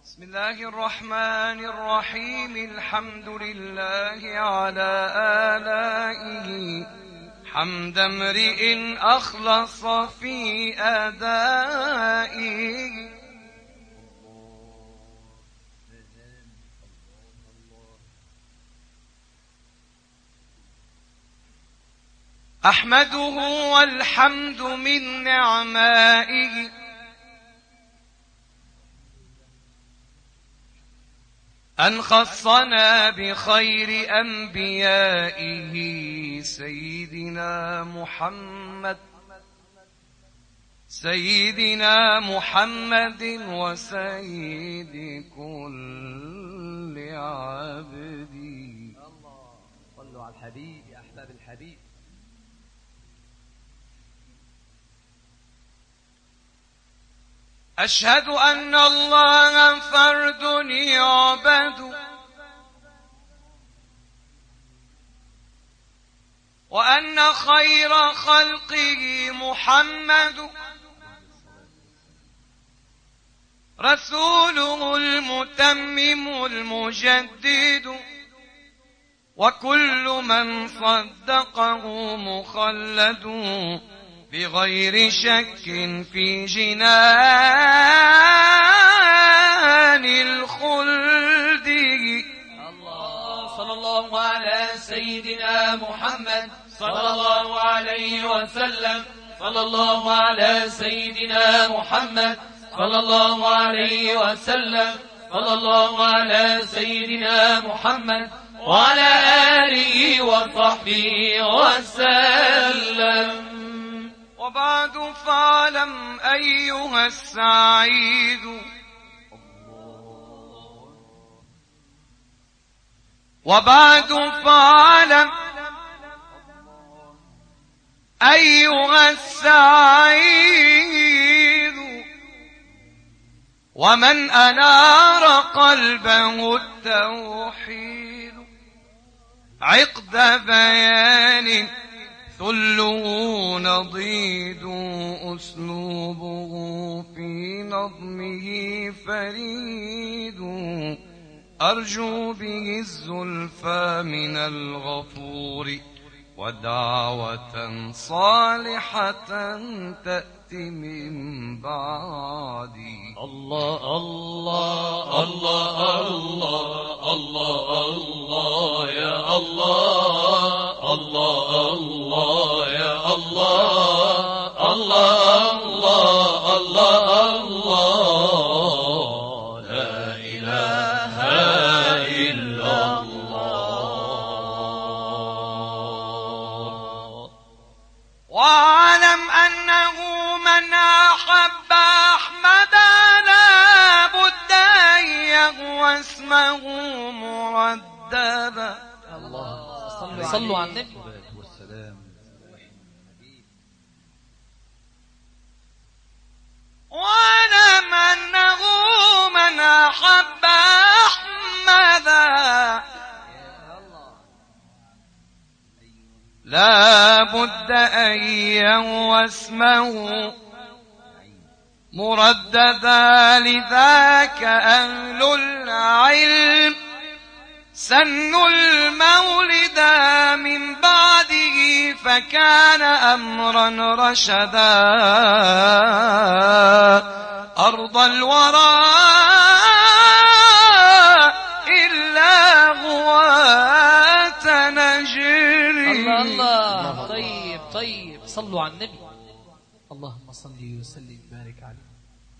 بسم الله الرحمن الرحيم. الحمد لله على آلائه حمد امرئ أخلص في أدائه. أحمده والحمد من نعمائه، أن خصنا بخير أنبيائه سيدنا محمد وسيد كل عبد. صلوا على الحبيب يا أحباب الحبيب. أشهد أن الله فرد يعبد، وأن خير خلقه محمد رسوله المتمم المجدد، وكل من صدقه مخلد بغير شك في جنان الخلد. الله صلى الله على سيدنا محمد صلى الله عليه وسلم. صلى الله على سيدنا محمد صلى الله عليه وسلم. صلى الله على سيدنا محمد وعلى آله وصحبه وسلم. وبعد فاعلم أيها السعيد، وبعد فاعلم أيها السعيد، ومن أنار قلبه التوحيد عقد بيان ثله نضيد، أسلوبه في نظمه فريد، أرجو به الزلفى من الغفور ودعوة صالحة تأتي من بعدي. الله الله الله الله الله الله يا الله الله الله يا الله الله الله الله الله لا إله إلا الله. واعلم أنه من أحب أحمد لا بد أن يغوى اسمه مرددا. الله صلوا على النبي. واعلم أنه من أحب أحمدا لا بد أن يغوى اسمه مرددا. لذاك أهل العلم سنوا المولد من بعده فكان أمرا رشدا. أرض الورى إلا غواة نجري. الله الله. طيب طيب صلوا على النبي. اللهم صل وسلم وبارك عليه.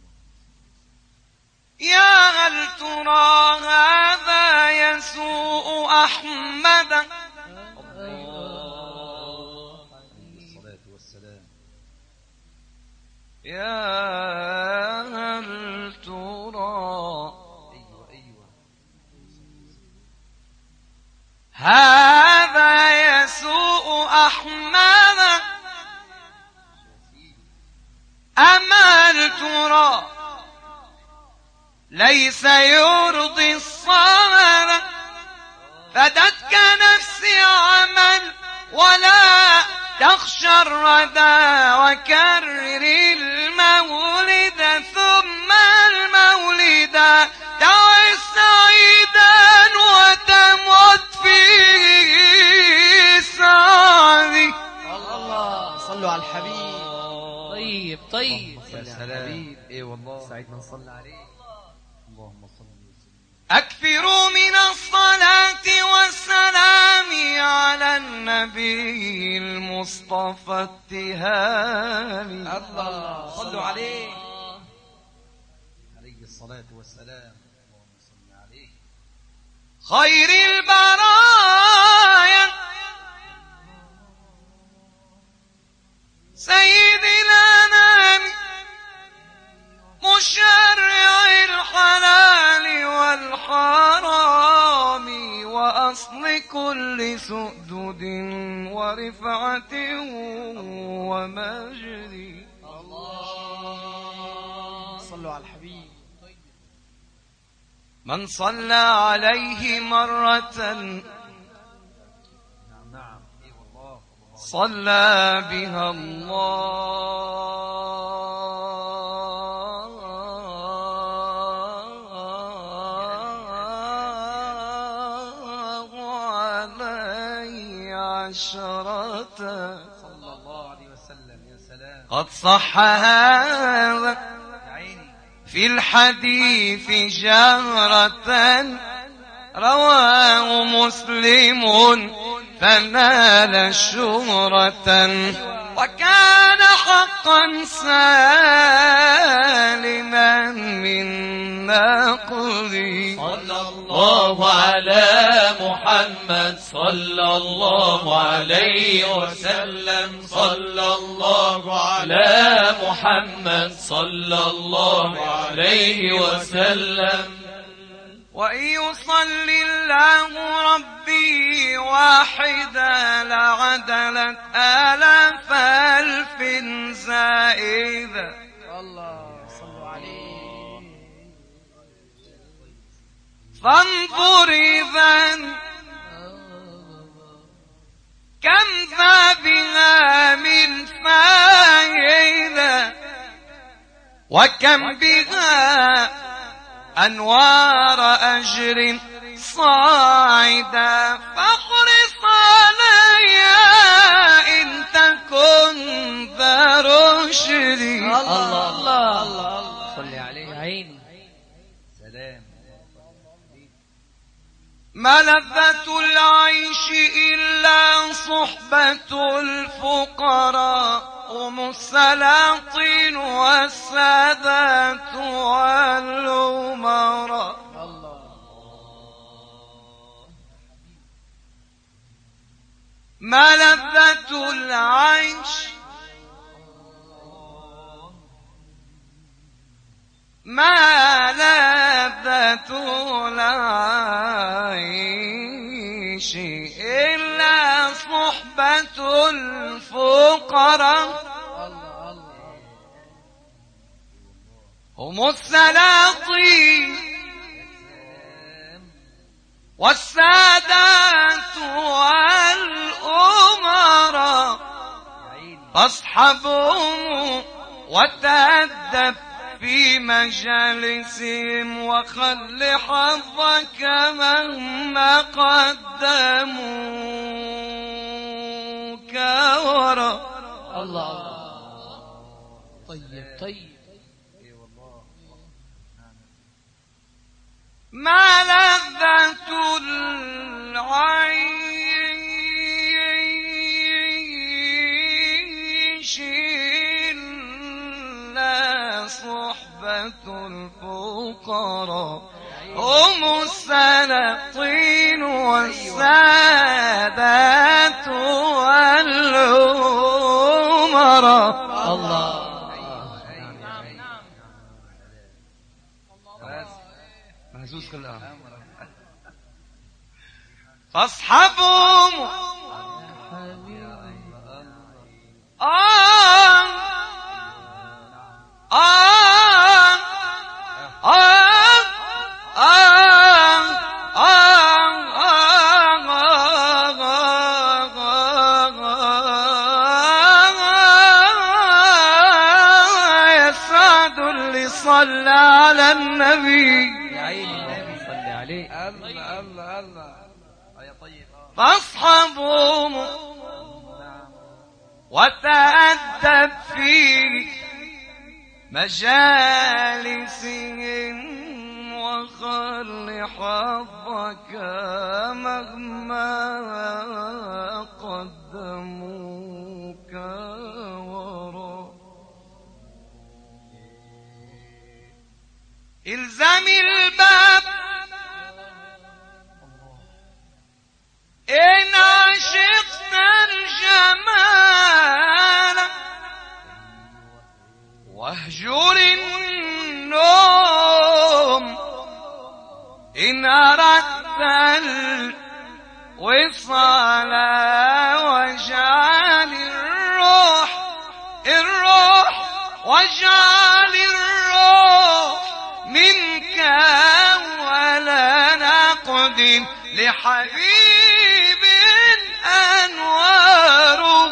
يا هل ترى هذا يسوء أحمد. الصلاة والسلام. يا هل ترى هذا يسوء أحمد، أما هل ترى ليس يرضي الصمد. فدتك نفسي عمل ولا تخشى الردى، وكرر المولد ثم المولد سلام. ايه والله سعيدنا نصلي عليه. اللهم صل وسلم. أكثروا من الصلاة والسلام على النبي المصطفى التهامي. الله صلوا عليه الصلاة والسلام. اللهم صل عليه خير البرايا سيد الأنام مشرع الحلال والحرام وأصل كل سؤدد ورفعة ومجد. الله صلوا على الحبيب. من صلى عليه مرة نعم ايه والله صلى بها الله عليه عشرة. صلى الله عليه وسلم. يا سلام. قد صح هذا يا عيني. في الحديث جهرة رواه مسلم فنال شهرة وكان حقا سالما من نقض. صلى الله على محمد صلى الله عليه وسلم. صلى الله على محمد صلى الله عليه وسلم. وإن يصلي الله ربي واحدا لعدلت آلاف ألف زائدة. الله صلوا عليه. فانظر إذن كم ذا بها من فائدة وكم بها أنوار أجر صاعدا. فاحرص عليها إن تكن ذا رشد. الله الله الله صلي عليه. عيني. سلام. ما لذة العيش إلا صحبة الفقراء هم السلاطين والسادات والأمراء. ما لذة العيش ما لذة العيش إلا صحبة الفقراء هم السلاطين والسادات والأمراء. فاصحبهم وتأدب في مجالسهم وخل حظك مهما قدموك وراء. الله. طيب طيب. ما لذة العيش إلا صحبة الفقراء هم السلاطين والسادات والأمراء. الله. محسوس كل فاصحبهم يسعد اللي صلى على النبي. يا عيني النبي. صلي عليه. الله الله الله. يا طيب. فاصحبهم وتأدب فيه مجالسهم وخل حظك مهما قدموك وراء. الزم الباب إن عشقت الجمال، واهجر النوم إن أردت الوصال، واجعل واجعل الروح منك ولا نقد لحبيب أنواره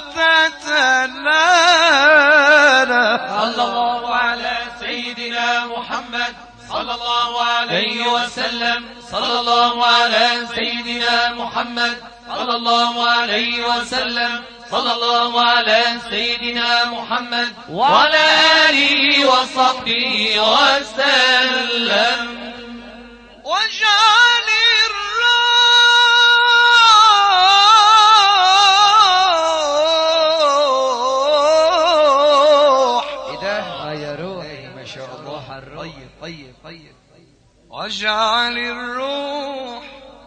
تتلالى. صلى الله على سيدنا محمد صلى الله عليه وسلم. صلى الله على سيدنا محمد صلى الله عليه وسلم. صلى الله على سيدنا محمد وعلى آله وصحبه وسلم. واجعل الروح يا روحي ما شاء الله. طيب طيب طيب. واجعل الروح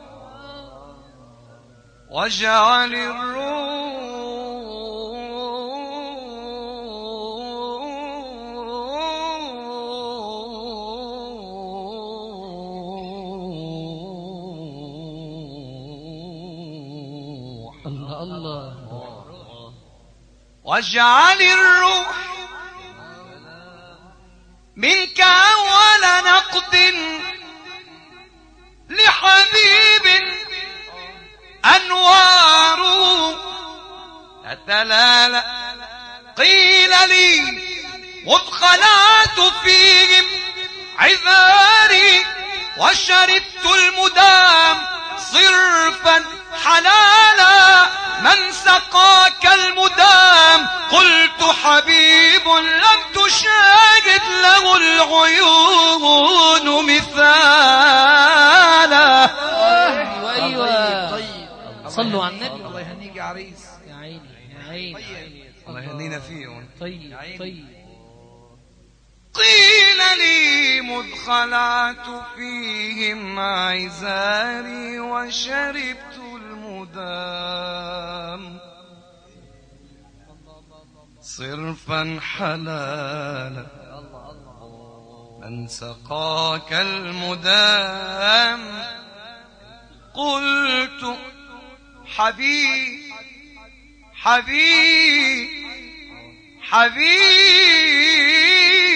واجعل الله الله. واجعل الروح منك أول نقد لحبيب أنواره تتلالى. قيل لي مذ خلعت فيهم عذاري وشربت المدام صرفا حلالا، من سقاك المدام؟ قلت حبيب لم تشاهد له العيون مثالا. ايوه ايوه. طيب. صلوا على النبي. الله يهنيك يا عريس. يا عيني يا عيني. الله يهنينا فيهم. طيب طيب. قيل لي مذ خلعت فيهم عزاري وشربت المدام صرفا حلالا، من سقاك المدام؟ قلت حبيب حبيب حبيب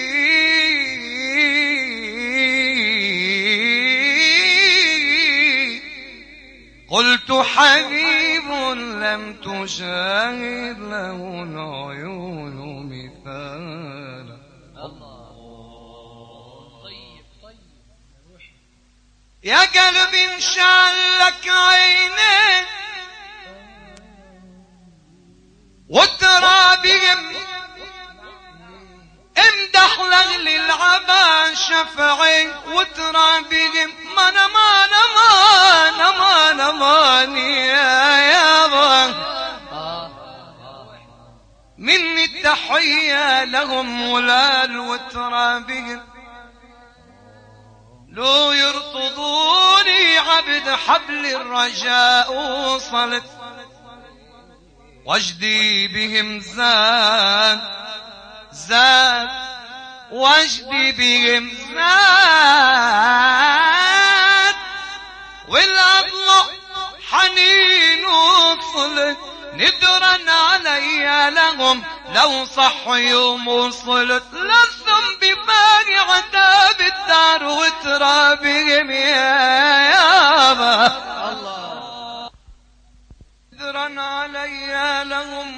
قلت حبيب لم تشاهد له العيون مثالا. يا قلب انشعلك عينين وترى بهم امدح لغل العبا شفعي، وترى بهم ماني يا يابا. مني التحية لهم ولال، وترى بهم لو يرتضوني عبد حبل الرجاء وصلت، وجدي بهم زاد وجدي بهم زاد، والأضلع حنين وصلت، ندرا علي لهم لو صح يوم وصلت، للذنب باقي عتاب الدار، وترى بهم يا يابا. ندرا علي لهم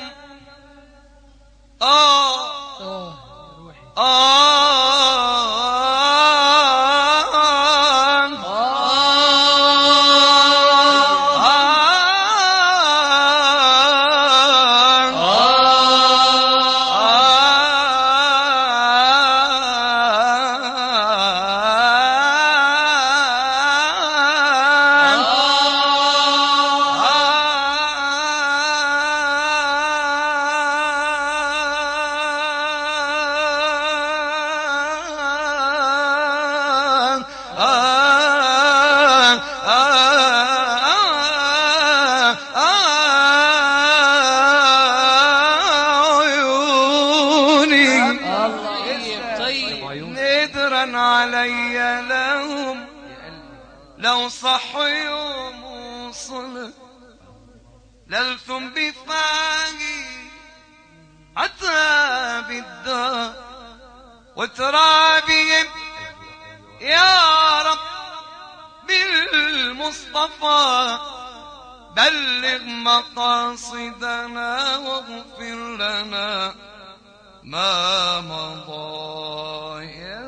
ندرا علي لهم لو صح يوم وصل للثم بفاقي عتاب الدار وترابهم يا رب بالمصطفى بلغ مقاصدنا واغفر لنا ما مضى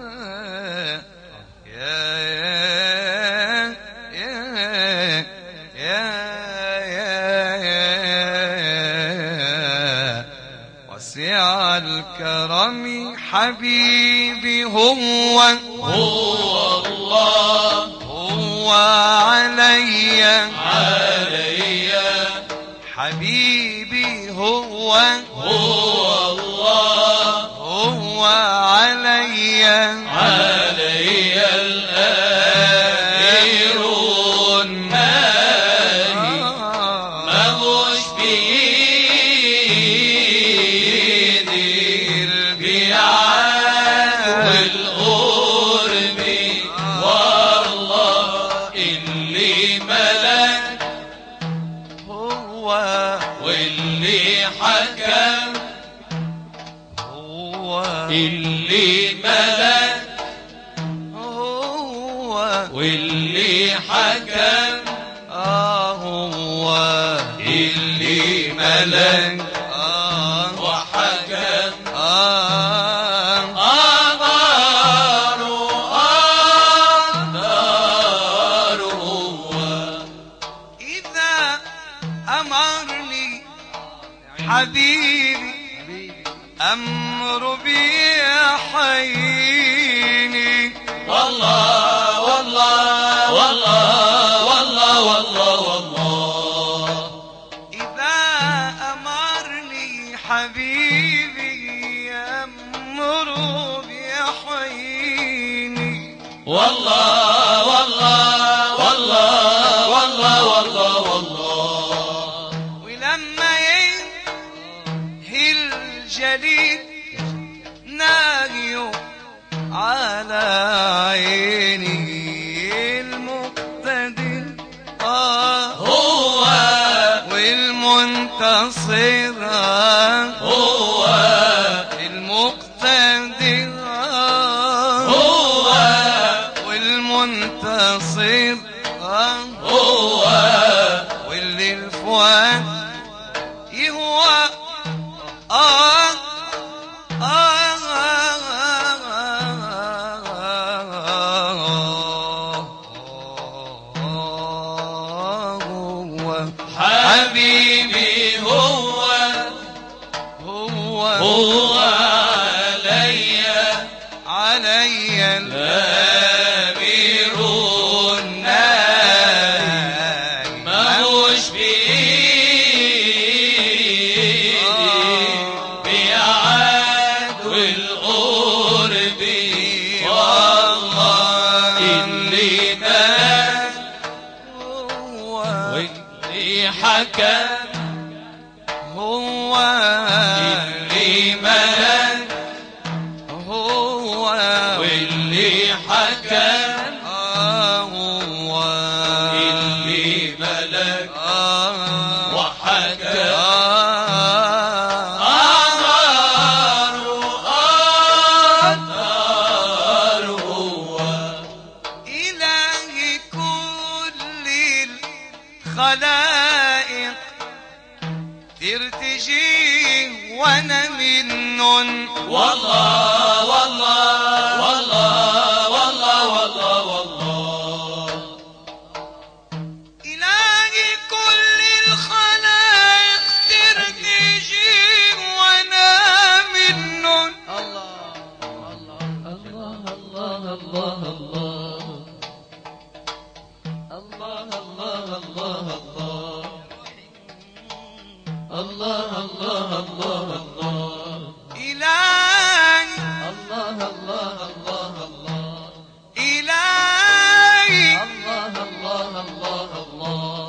وسع الكرم حبيبي هو الله هو علي حبيبي هو الله هو علي الأمير الناهي مهوش بإيد البيعات والغرب والله اللي ملك هو واللي حكم هو اللي ملك هو واللي حكم هو اللي ملك وحكم أقدر هو إذا أمرني حبيبي أمر بيحييني والله والله والله والله والله والله إذا أمرني حبيبي أمر بيحييني والله والله والله والله والله والله ولما ينهي الجليد ناهي على عيني المقتدر هو والمنتصر هو المقتدر هو والمنتصر هو واللي الفؤاد يهوى حبيبي هو هو علي الأمير الناهي مهوش بإيدي بيعاد والقرب والله اللي ملك واللي حكم هو اللي ملك هو واللي حكم هو اللي ملك وحكم أقدر هو إلهي كل الخلائق ترتجي وانا منن والله والله والله والله والله والله إلهي كل الخلائق ترتجي وانا منن الله الله الله الله الله الله الله الله الله الله الله إلهي الله الله الله الله إلهي الله الله الله الله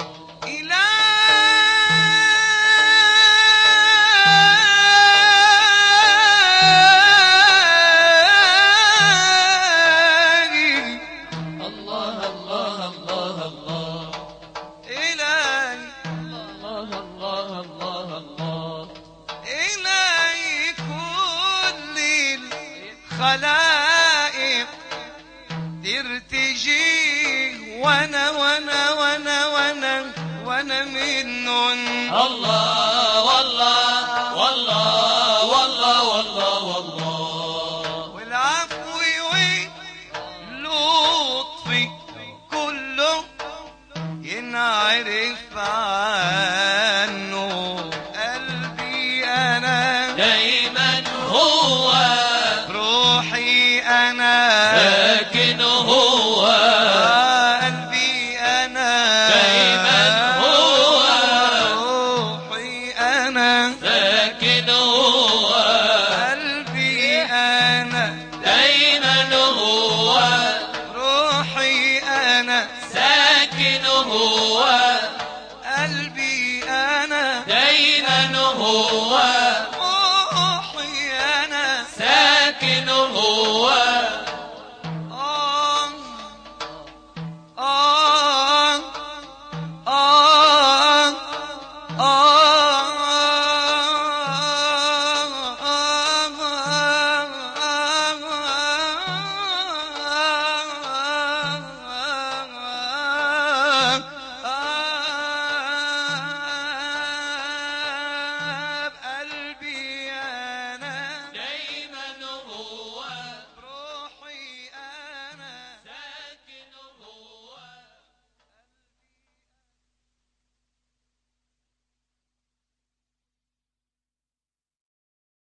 يجي وانا منه. الله والله والله والله والله والله. والعفو واللطف كله ينعرف عنه. قلبي انا دايما هو روحي انا ساكن